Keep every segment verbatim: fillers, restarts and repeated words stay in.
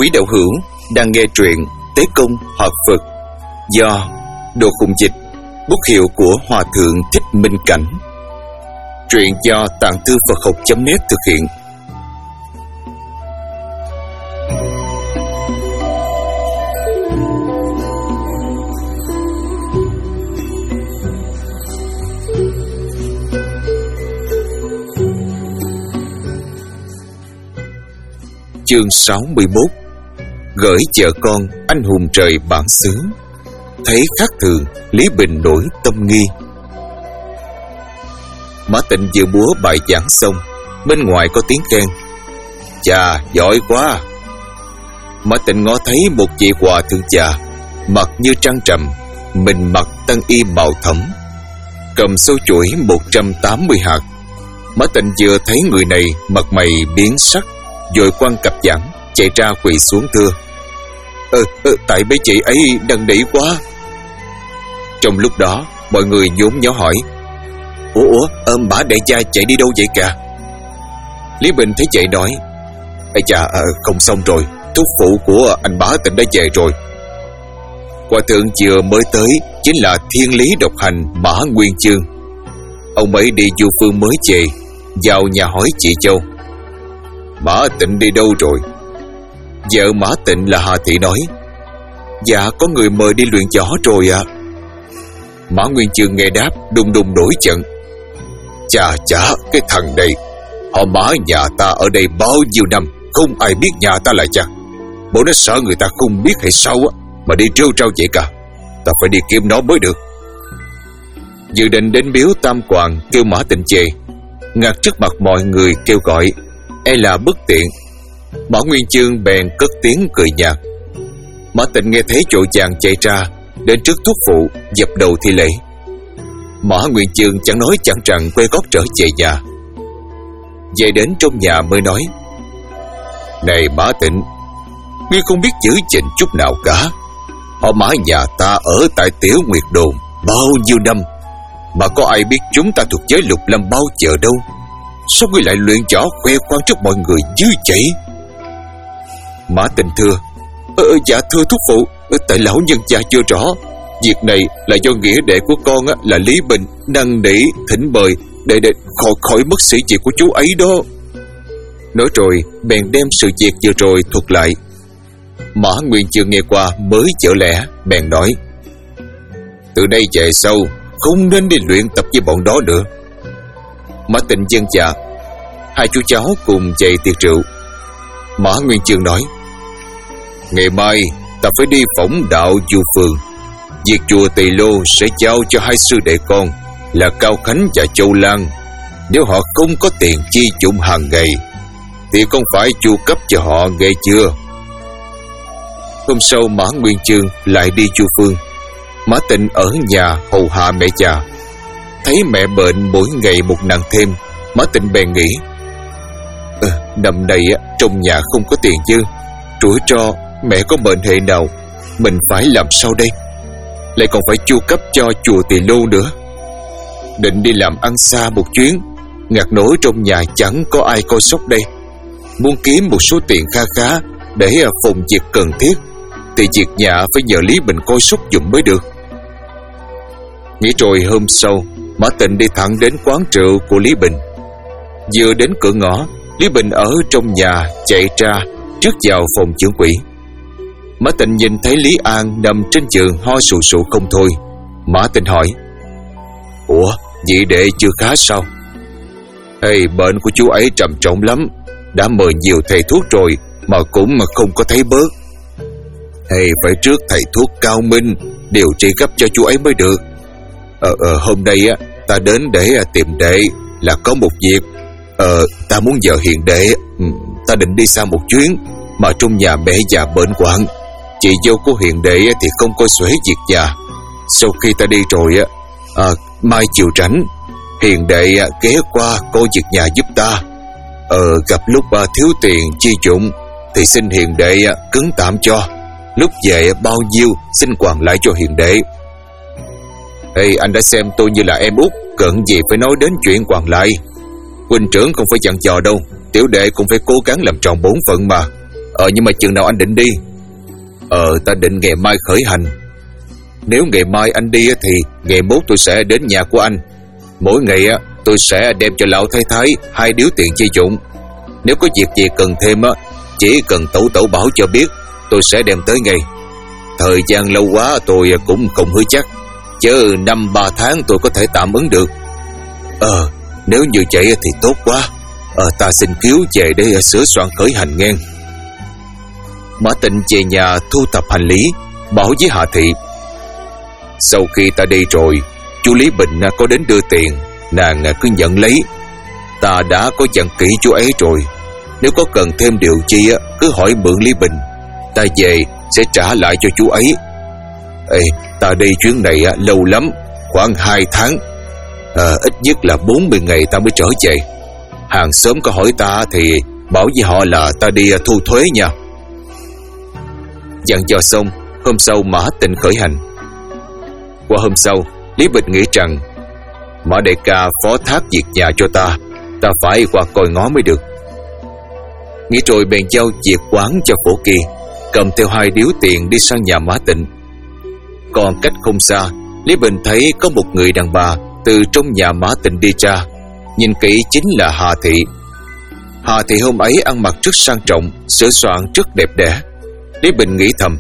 Quý đạo hữu đang nghe truyện Tế Công Hợp Phật do Đồ Khùng Dịch, bút hiệu của Hòa Thượng Thích Minh Cảnh. Truyện do Tạng Thư Phật Học chấm net thực hiện. Chương sáu mươi mốt. Gửi vợ con anh hùng trời bản xứ. Thấy khác thường, Lý Bình nổi tâm nghi. Mã Tịnh vừa búa bài giảng xong, bên ngoài có tiếng khen: "Chà, giỏi quá!" Mã Tịnh ngó thấy một vị hòa thượng già, mặt như trăng trầm, mình mặc tăng y màu thẫm, cầm sâu chuỗi một trăm tám mươi hạt. Mã Tịnh vừa thấy người này, mặt mày biến sắc, vội quăng cặp giảng, chạy ra quỳ xuống thưa: Ờ, ờ tại mấy chị ấy năn nỉ quá." Trong lúc đó, mọi người nhốn nháo hỏi: Ủa, ủa, ôm bả đại gia chạy đi đâu vậy cả? Lý Bình thấy vậy nói: Ây chà, à, không xong rồi, thúc phụ của anh Bá Tịnh đã về rồi. Hòa thượng vừa mới tới chính là Thiên Lý độc hành Mã Nguyên Chương. Ông ấy đi du phương mới về, vào nhà hỏi chị Châu: Mã Tịnh đi đâu rồi? Vợ Mã Tịnh là Hà Thị nói: Dạ, có người mời đi luyện võ rồi ạ. À. Mã Nguyên Chương nghe đáp, đùng đùng nổi giận: Chà chà, cái thằng này, họ Mã nhà ta ở đây bao nhiêu năm, không ai biết nhà ta là cha. Bộ nó sợ người ta không biết hay sao á, mà đi trêu trao vậy cả. Ta phải đi kiếm nó mới được. Dự định đến miếu Tam Quàng kêu Mã Tịnh về, ngặt trước mặt mọi người kêu gọi, e là bất tiện. Mã Nguyên Chương bèn cất tiếng cười nhạt. Mã Tịnh nghe thấy vội vàng chạy ra, đến trước thúc phụ dập đầu thi lễ. Mã Nguyên Chương chẳng nói chẳng rằng quay gót trở về nhà. Về đến trong nhà mới nói: Này Mã Tịnh, ngươi không biết giữ gìn chút nào cả. Họ Mã nhà ta ở tại Tiểu Nguyệt Đồn bao nhiêu năm, mà có ai biết chúng ta thuộc giới Lục Lâm bao giờ đâu. Sao ngươi lại luyện võ khoe khoang trước mọi người như vậy? Mã Tịnh thưa: Ờ, dạ thưa thúc phụ, tại lão nhân gia chưa rõ. Việc này là do nghĩa đệ của con á, là Lý Bình năn nỉ thỉnh mời để để khỏi khỏi mất sĩ diện của chú ấy đó. Nói rồi bèn đem sự việc vừa rồi thuật lại. Mã Nguyên Chương nghe qua mới chở lẽ, bèn nói: Từ đây về sau không nên đi luyện tập với bọn đó nữa. Mã Tịnh dân dạ. Hai chú cháu cùng chạy tiệc rượu. Mã Nguyên Chương nói: Ngày mai ta phải đi phỏng đạo du phường. Việc chùa Tỳ Lô sẽ giao cho hai sư đệ con là Cao Khánh và Châu Lan. Nếu họ không có tiền chi dụng hàng ngày thì con phải chu cấp cho họ, nghe chưa? Hôm sau Mã Nguyên Chương lại đi du phương. Mã Tịnh ở nhà hầu hạ mẹ già. Thấy mẹ bệnh mỗi ngày một nặng thêm, Mã Tịnh bèn nghĩ: ừ, năm nay trong nhà không có tiền dư, rủi ro mẹ có bệnh hệ nào, mình phải làm sao đây? Lại còn phải chu cấp cho chùa Tỳ Lô nữa. Định đi làm ăn xa một chuyến, ngặt nổi trong nhà chẳng có ai coi sóc đây. Muốn kiếm một số tiền kha khá để phòng việc cần thiết thì việc nhà phải nhờ Lý Bình coi sóc giùm mới được. Nghĩ rồi hôm sau, Mã Tịnh đi thẳng đến quán rượu của Lý Bình. Vừa đến cửa ngõ, Lý Bình ở trong nhà chạy ra trước vào phòng trưởng quỹ. Mã Tịnh nhìn thấy Lý An nằm trên giường ho sù sụ không thôi. Mã Tịnh hỏi: Ủa, vị đệ chưa khá sao? Ê, bệnh của chú ấy trầm trọng lắm, đã mời nhiều thầy thuốc rồi mà cũng mà không có thấy bớt. Ê, phải trước thầy thuốc cao minh điều trị gấp cho chú ấy mới được. Ờ, ờ hôm nay á ta đến để tìm đệ là có một việc. Ờ, ta muốn nhờ hiền đệ, ta định đi xa một chuyến mà trong nhà mẹ già bệnh hoạn. Chị dâu của hiền đệ thì không coi xuể việc nhà. Sau khi ta đi rồi á, à, mai chiều rảnh hiền đệ ghé qua coi việc nhà giúp ta. Ờ, gặp lúc à, thiếu tiền chi dụng thì xin hiền đệ à, cứng tạm cho. Lúc về bao nhiêu xin hoàn lại cho hiền đệ. Ê, anh đã xem tôi như là em út, cận gì phải nói đến chuyện hoàn lại. Huynh trưởng không phải dặn dò đâu, tiểu đệ cũng phải cố gắng làm tròn bổn phận mà. Ờ nhưng mà chừng nào anh định đi? Ờ ta định ngày mai khởi hành. Nếu ngày mai anh đi thì ngày mốt tôi sẽ đến nhà của anh. Mỗi ngày tôi sẽ đem cho lão thái thái hai điếu tiền chi dụng. Nếu có việc gì cần thêm á, chỉ cần tẩu tẩu bảo cho biết, tôi sẽ đem tới ngay. Thời gian lâu quá tôi cũng không hứa chắc, chứ năm ba tháng tôi có thể tạm ứng được. Ờ nếu như vậy thì tốt quá. Ờ ta xin cứu về để sửa soạn khởi hành ngang. Mã Tịnh về nhà thu thập hành lý, bảo với Hà Thị: Sau khi ta đi rồi, chú Lý Bình có đến đưa tiền, nàng cứ nhận lấy. Ta đã có dặn kỹ chú ấy rồi, nếu có cần thêm điều chi cứ hỏi mượn Lý Bình, ta về sẽ trả lại cho chú ấy. Ê, ta đi chuyến này lâu lắm, khoảng hai tháng, à, ít nhất là bốn mươi ngày ta mới trở về. Hàng xóm có hỏi ta thì bảo với họ là ta đi thu thuế nha. Dặn dò xong, hôm sau Mã Tịnh khởi hành. Qua hôm sau, Lý Bình nghĩ rằng Mã đại ca phó thác việc nhà cho ta, ta phải qua coi ngó mới được. Nghĩ rồi bèn giao việc quán cho Phổ Kỳ, cầm theo hai điếu tiền đi sang nhà Mã Tịnh. Còn cách không xa, Lý Bình thấy có một người đàn bà từ trong nhà Mã Tịnh đi ra. Nhìn kỹ chính là Hà Thị. Hà Thị hôm ấy ăn mặc rất sang trọng, sửa soạn rất đẹp đẽ. Lý Bình nghĩ thầm: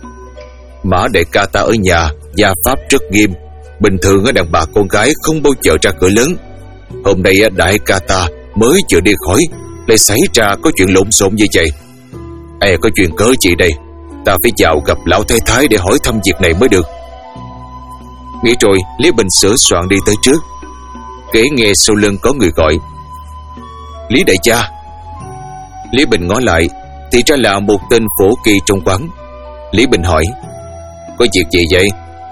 Mã đại ca ta ở nhà gia pháp rất nghiêm, bình thường đàn bà con gái không bao giờ ra cửa lớn. Hôm nay đại ca ta mới vừa đi khỏi, lại xảy ra có chuyện lộn xộn như vậy. Ê, có chuyện cớ gì đây? Ta phải vào gặp lão thái thái để hỏi thăm việc này mới được. Nghĩ rồi, Lý Bình sửa soạn đi tới trước. Kể nghe sau lưng có người gọi: Lý đại gia. Lý Bình ngó lại, thì ra là một tên Phổ Kỳ trong quán. Lý Bình hỏi: Có việc gì vậy?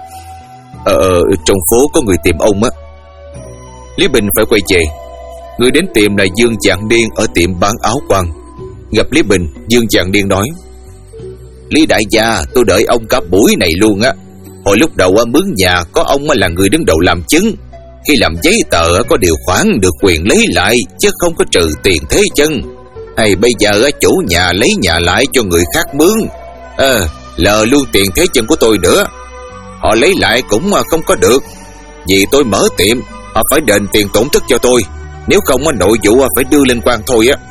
Ờ, trong phố có người tìm ông á. Lý Bình phải quay về. Người đến tìm là Dương Dạng Điên ở tiệm bán áo quan. Gặp Lý Bình, Dương Dạng Điên nói: Lý đại gia, tôi đợi ông cả buổi này luôn á. Hồi lúc đầu mướn nhà có ông là người đứng đầu làm chứng. Khi làm giấy tờ có điều khoản được quyền lấy lại, chứ không có trừ tiền thế chân. Hay bây giờ chủ nhà lấy nhà lại cho người khác mướn, Ờ lờ luôn tiền thế chân của tôi nữa. Họ lấy lại cũng không có được, vì tôi mở tiệm, họ phải đền tiền tổn thất cho tôi. Nếu không nội vụ phải đưa lên quan thôi á.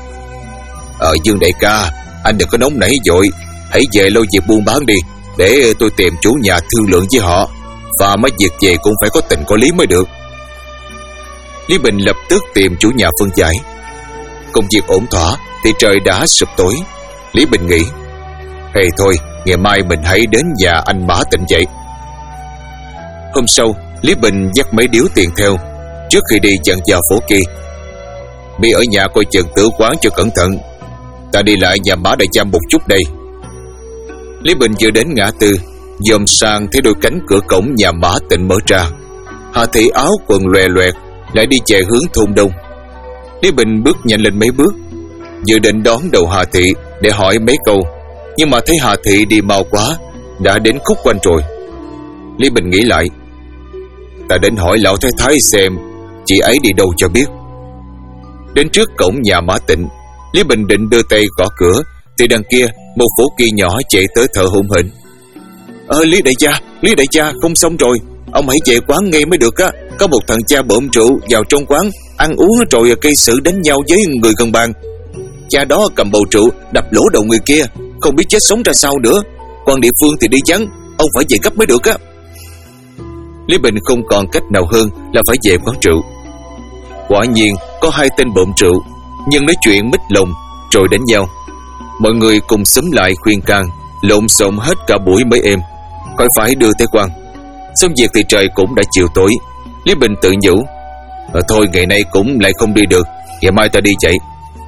Ờ Dương đại ca, anh đừng có nóng nảy vội, hãy về lo việc buôn bán đi, để tôi tìm chủ nhà thương lượng với họ. Và mấy việc về cũng phải có tình có lý mới được. Lý Bình lập tức tìm chủ nhà phân giải. Công việc ổn thỏa thì trời đã sụp tối. Lý Bình nghĩ: Hay thôi, ngày mai mình hãy đến nhà anh Mã Tịnh vậy. Hôm sau, Lý Bình dắt mấy điếu tiền theo. Trước khi đi dặn dò Phổ Kỳ: Mi ở nhà coi chừng tử quán cho cẩn thận, ta đi lại nhà Mã đại gia một chút đây. Lý Bình vừa đến ngã tư, dòm sang thấy đôi cánh cửa cổng nhà Mã Tịnh mở ra. Hà Thị áo quần loè loẹt lại đi chạy hướng thôn đông. Lý Bình bước nhanh lên mấy bước, dự định đón đầu Hà Thị để hỏi mấy câu, nhưng mà thấy Hà Thị đi mau quá, đã đến khúc quanh rồi. Lý Bình nghĩ lại: Ta đến hỏi lão thái thái xem chị ấy đi đâu cho biết. Đến trước cổng nhà Mã Tịnh, Lý Bình định đưa tay gõ cửa, thì đằng kia một Phổ Kỳ nhỏ chạy tới thở hổn hển: Ờ Lý đại gia, Lý đại gia, không xong rồi, ông hãy về quán ngay mới được á. Có một thằng cha bợm rượu vào trong quán, ăn uống rồi gây sự đánh nhau với người gần bàn. Cha đó cầm bầu rượu đập lỗ đầu người kia, không biết chết sống ra sao nữa. Quan địa phương thì đi vắng, ông phải về gấp mới được á. Lý Bình không còn cách nào hơn là phải về quán rượu. Quả nhiên có hai tên bợm rượu, nhưng nói chuyện mít lòng rồi đánh nhau. Mọi người cùng xúm lại khuyên can, lộn xộn hết cả buổi mới êm, khỏi phải đưa tới quan. Xong việc thì trời cũng đã chiều tối. Lý Bình tự nhủ: à, Thôi ngày nay cũng lại không đi được, ngày mai ta đi chạy.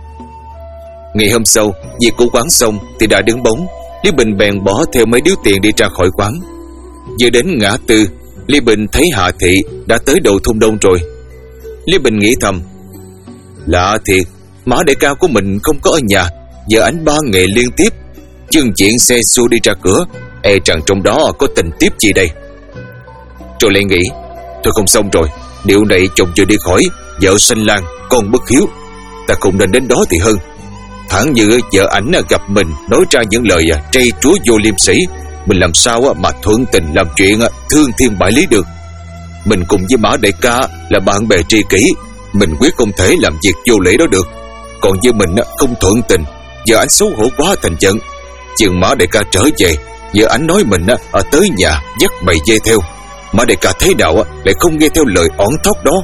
Ngày hôm sau, việc của quán xong thì đã đứng bóng. Lý Bình bèn bỏ theo mấy điếu tiền đi ra khỏi quán. Vừa đến ngã tư, Lý Bình thấy Hạ Thị đã tới đầu thôn đông rồi. Lý Bình nghĩ thầm: Lạ thiệt, Mã đại ca của mình không có ở nhà, giờ ảnh ba ngày liên tiếp chừng chuyện xe xua đi ra cửa, e rằng trong đó có tình tiếp gì đây. Rồi lại nghĩ: Thôi không xong rồi, điều này chồng chưa đi khỏi, vợ sanh lang, con bất hiếu, ta không nên đến đó thì hơn. thẳng như vợ ảnh gặp mình nói ra những lời trây trúa vô liêm sỉ, mình làm sao mà thuận tình làm chuyện thương thiên bại lý được. Mình cùng với Mã đại ca là bạn bè tri kỷ, mình quyết không thể làm việc vô lễ đó được. Còn như mình không thuận tình, vợ ảnh xấu hổ quá thành giận. Chừng Mã đại ca trở về, vợ ảnh nói mình ở tới nhà dắt bầy dê theo. Mã đại ca thế nào lại không nghe theo lời oán thóc đó.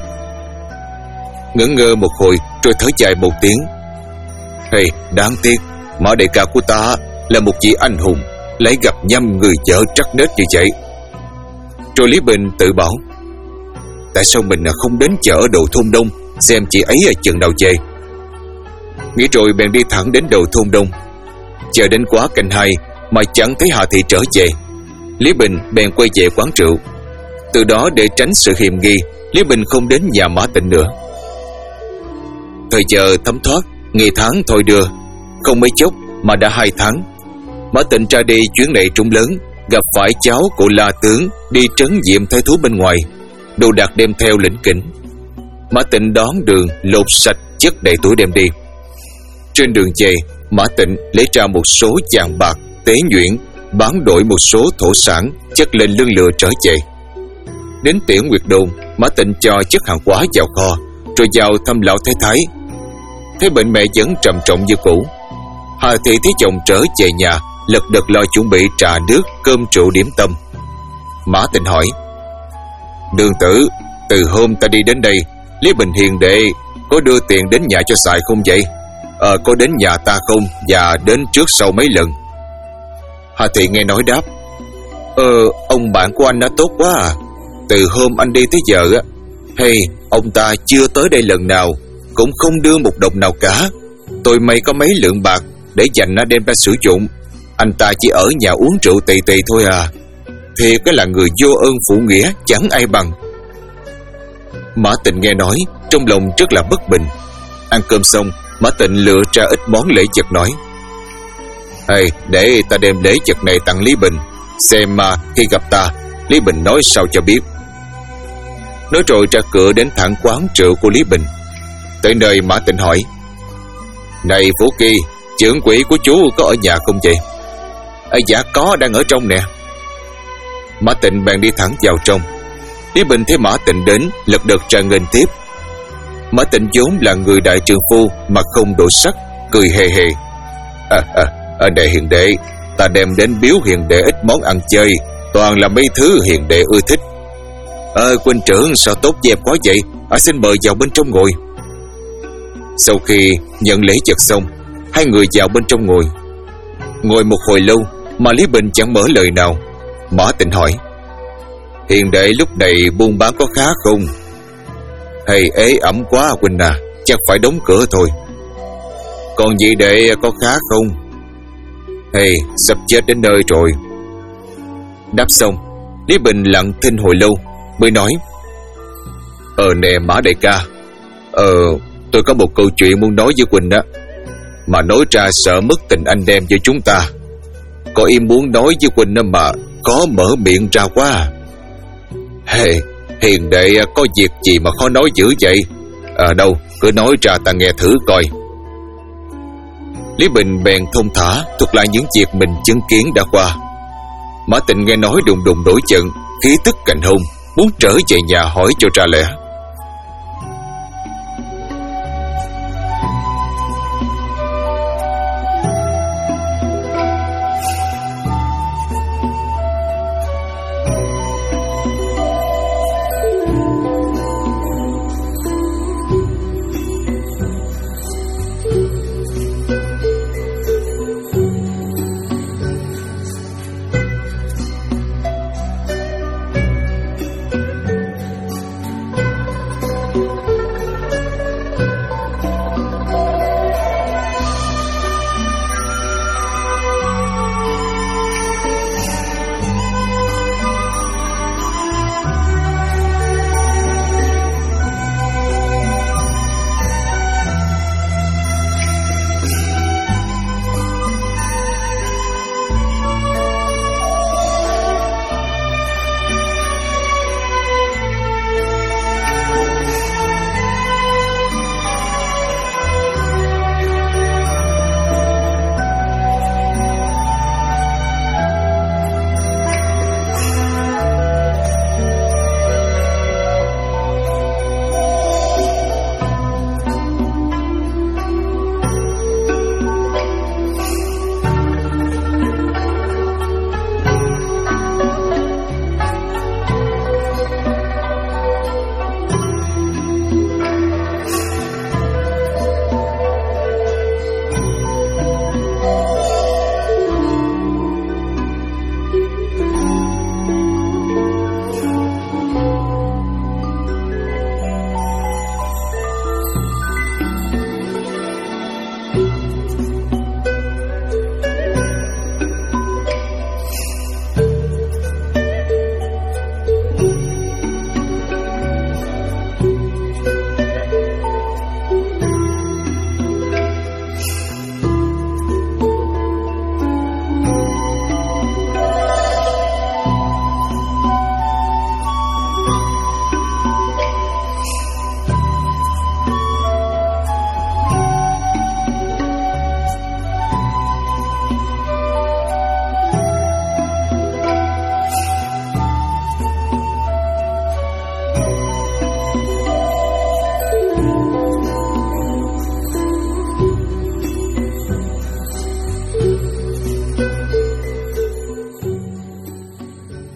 Ngẩn ngơ một hồi rồi thở dài một tiếng. Hey, đáng tiếc Mã đại ca của ta là một vị anh hùng, lại gặp nhầm người vợ trắc nết như vậy. Rồi Lý Bình tự bảo, tại sao mình không đến chợ ở đầu thôn Đông xem chị ấy chừng nào về. Nghĩ rồi bèn đi thẳng đến đầu thôn Đông. Chờ đến quá canh hai mà chẳng thấy Hà Thị trở về. Lý Bình bèn quay về quán rượu. Từ đó để tránh sự hiềm nghi, Lý Bình không đến nhà Mã Tịnh nữa. Thời giờ thấm thoát, ngày tháng thôi đưa, không mấy chốc mà đã hai tháng. Mã Tịnh ra đi chuyến này trúng lớn, gặp phải cháu của La Tướng đi trấn nhiệm thái thú bên ngoài, đồ đạc đem theo lỉnh kỉnh. Mã Tịnh đón đường lột sạch chất đầy túi đem đi. Trên đường về, Mã Tịnh lấy ra một số vàng bạc tế nhuyễn, bán đổi một số thổ sản, chất lên lưng lừa trở về. Đến Tiểu Nguyệt Đôn, Mã Tịnh cho chất hàng hóa vào kho, rồi vào thăm lão thái thái. Thấy bệnh mẹ vẫn trầm trọng như cũ, Hà Thị thấy chồng trở về nhà, lật đật lo chuẩn bị trà nước, cơm rượu điểm tâm. Mã Tịnh hỏi, Đường tử, từ hôm ta đi đến đây, Lý Bình hiền đệ có đưa tiền đến nhà cho xài không vậy? Ờ, có đến nhà ta không, và đến trước sau mấy lần? Hà Thị nghe nói đáp, Ờ, ông bạn của anh đã tốt quá à. Từ hôm anh đi tới giờ á, hey, ông ta chưa tới đây lần nào, cũng không đưa một đồng nào cả. Tôi may có mấy lượng bạc để dành nó đem ra sử dụng. Anh ta chỉ ở nhà uống rượu tì tì thôi à. Thiệt cái là người vô ơn phụ nghĩa, chẳng ai bằng. Mã Tịnh nghe nói, trong lòng rất là bất bình. Ăn cơm xong, Mã Tịnh lựa ra ít món lễ vật nói, hey, để ta đem lễ vật này tặng Lý Bình, xem mà khi gặp ta, Lý Bình nói sao cho biết. Nói rồi ra cửa đến thẳng quán rượu của Lý Bình. Tới nơi Mã Tịnh hỏi, này Phú Kỳ, trưởng quỹ của chú có ở nhà không vậy? À, dạ có, đang ở trong nè. Mã Tịnh bèn đi thẳng vào trong. Lý Bình thấy Mã Tịnh đến, lật đật ra nghênh tiếp. Mã Tịnh vốn là người đại trượng phu mà không đổi sắc, cười hề hề. À, à, ở đây hiền đệ, ta đem đến biếu hiền đệ ít món ăn chơi, toàn là mấy thứ hiền đệ ưa thích. Ờ, huynh trưởng sao tốt dẹp quá vậy? À, xin mời vào bên trong ngồi. Sau khi nhận lễ vật xong, hai người vào bên trong ngồi. Ngồi một hồi lâu mà Lý Bình chẳng mở lời nào. Mã Tịnh hỏi, hiền đệ lúc này buôn bán có khá không? Hay ế ẩm quá huynh à, chắc phải đóng cửa thôi. Còn vị đệ có khá không? Hay sắp chết đến nơi rồi. Đáp xong, Lý Bình lặng thinh hồi lâu mới nói, Ờ nè Mã đại ca, Ờ tôi có một câu chuyện muốn nói với huynh đó, mà nói ra sợ mất tình anh em với chúng ta. Có im muốn nói với huynh đó mà khó mở miệng ra quá. Hey, hiền đệ có việc gì mà khó nói dữ vậy? Ở à, đâu, cứ nói ra ta nghe thử coi. Lý Bình bèn thông thả thuật lại những việc mình chứng kiến đã qua. Mã Tịnh nghe nói đùng đùng nổi giận, khí tức cành hôn, muốn trở về nhà hỏi cho ra lẽ.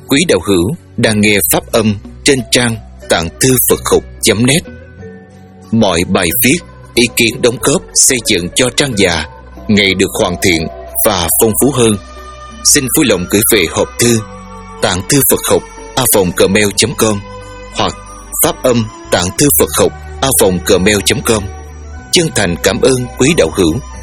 quý đạo hữu đang nghe pháp âm trên trang tạng thư Phật học chấm net. Mọi bài viết, ý kiến đóng góp xây dựng cho trang già ngày được hoàn thiện và phong phú hơn. Xin vui lòng gửi về hộp thư tạng thư Phật học a vòng gmail chấm com hoặc pháp âm tạng thư Phật học a vòng gmail chấm com. Chân thành cảm ơn quý đạo hữu.